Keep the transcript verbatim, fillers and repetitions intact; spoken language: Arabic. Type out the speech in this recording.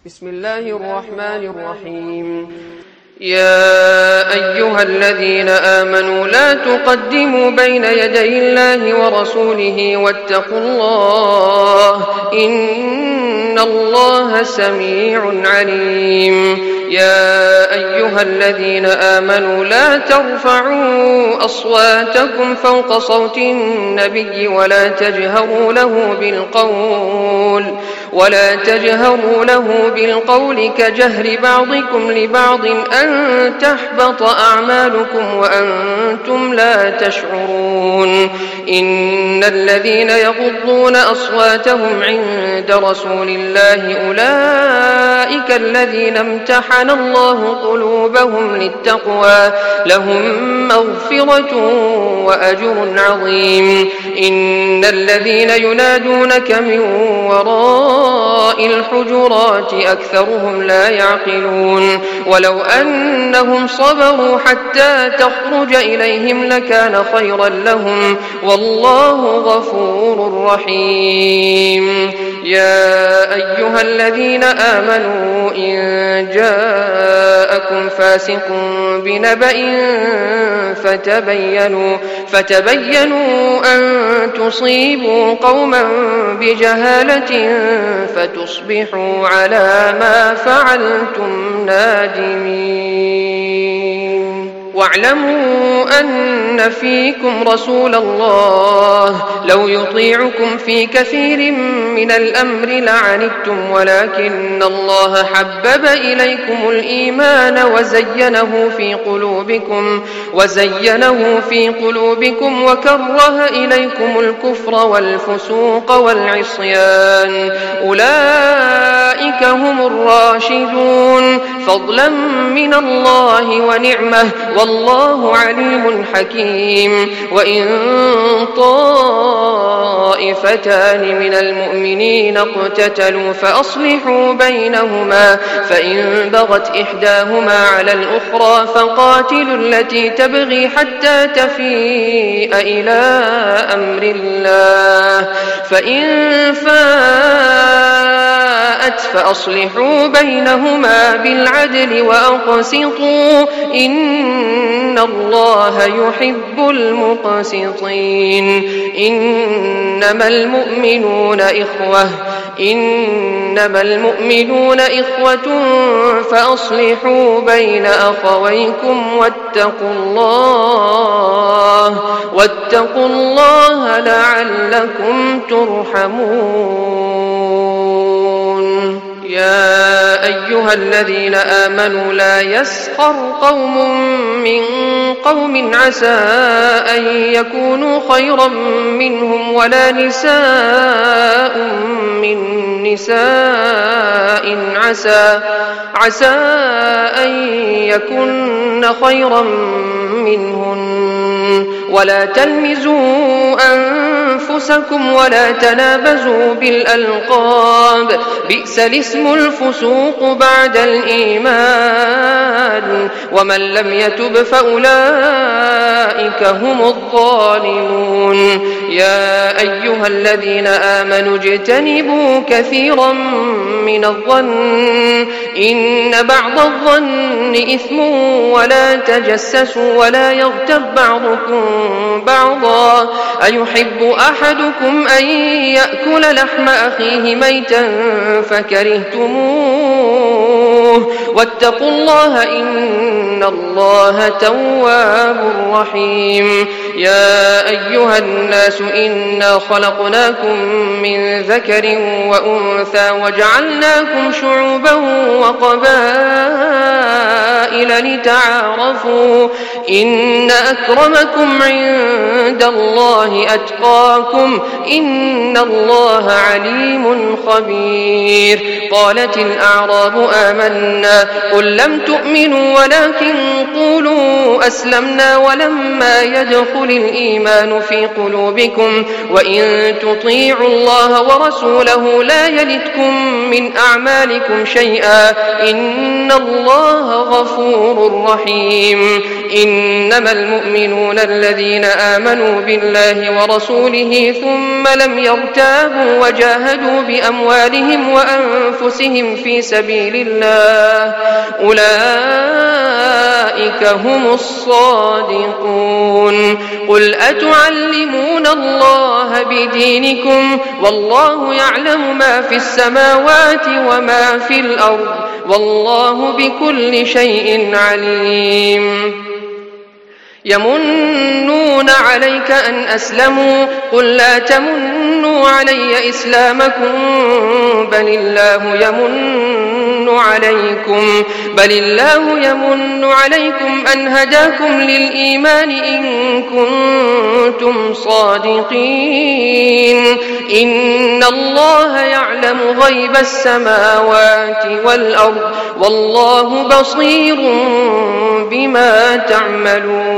بسم الله الرحمن الرحيم. يا أيها الذين آمنوا لا تقدموا بين يدي الله ورسوله واتقوا الله إن الله سميع عليم. يا أيها الذين آمنوا لا ترفعوا أصواتكم فوق صوت النبي ولا تجهروا له بالقول ولا تجهروا له بالقول كجهر بعضكم لبعض أن تحبط أعمالكم وأنتم لا تشعرون. إن الذين يغضون أصواتهم عند رسول الله أولئك الذين امتحن الله قلوبهم للتقوى لهم مغفرة وأجر عظيم. إن الذين ينادونك من وراء الحجرات أكثرهم لا يعقلون. ولو أنهم صبروا حتى تخرج إليهم لكان خيرا لهم والله غفور رحيم. يا أيها الذين آمنوا إن جاءكم فاسق بنبأ فتبينوا فتبينوا أن تصيبوا قوما بجهالة فتصبحوا على ما فعلتم نادمين. واعلموا أن فيكم رسول الله لو يطيعكم في كثير من الأمر لعنتم ولكن الله حبب إليكم الإيمان وزينه في قلوبكم وزينه في قلوبكم وكره إليكم الكفر والفسوق والعصيان أولئك هم الراشدون فضلا من الله ونعمه والله عليم حكيم. وإن طائفتان من المؤمنين اقتتلوا فأصلحوا بينهما فإن بغت إحداهما على الأخرى فقاتلوا التي تبغي حتى تفيء إلى أمر الله فإن فاءت فأصلحوا بينهما بالعدل وأقسطوا إن الله يحب المقسطين. إنما المؤمنون إخوة إنما المؤمنون إخوة فأصلحوا بين أخويكم واتقوا الله واتقوا الله لعلكم ترحمون. يا أيها الذين آمنوا لا يسخر قوم من قوم عسى أن يكونوا خيرا منهم ولا نساء من نساء عسى عسى أن يكن خيرا منهن ولا تلمزوا أنفسكم ولا تنابزوا بالألقاب بئس الاسم الفسوق بعد الإيمان ومن لم يتب فأولئك هم الظالمون. يا أيها الذين آمنوا اجتنبوا كثيرا من الظن إن بعض الظن إثم ولا تجسسوا ولا يغتب بعضكم بعضا أيحب أحدكم أن يأكل لحم أخيه ميتا فكرهتموه واتقوا الله إن الله تواب رحيم. يا أيها الناس إنا خلقناكم من ذكر وأنثى وجعلناكم شعوبا وقبائل لتعارفوا إن أكرمكم عند الله أتقاكم إن الله عليم خبير. قالت الأعراب آمنا قل لم تؤمنوا ولكن قولوا أسلمنا ولما يدخل الإيمان في قلوبكم وإن تطيعوا الله ورسوله لا يلتكم من أعمالكم شيئا إن الله غفور رحيم إنما المؤمنون الذين آمنوا بالله ورسوله ثم لم يرتابوا وجاهدوا بأموالهم وأنفسهم في سبيل الله أولئك هم الصادقون قل أتعلمون الله بدينكم والله يعلم ما في السماوات وما في الأرض والله بكل شيء عليم يمنون عليك أن أسلموا قل لا تمنوا علي إسلامكم بل الله يمن عليكم بل الله يمن عليكم أن هداكم للإيمان إن كنتم صادقين إن الله يعلم غيب السماوات والأرض والله بصير بما تعملون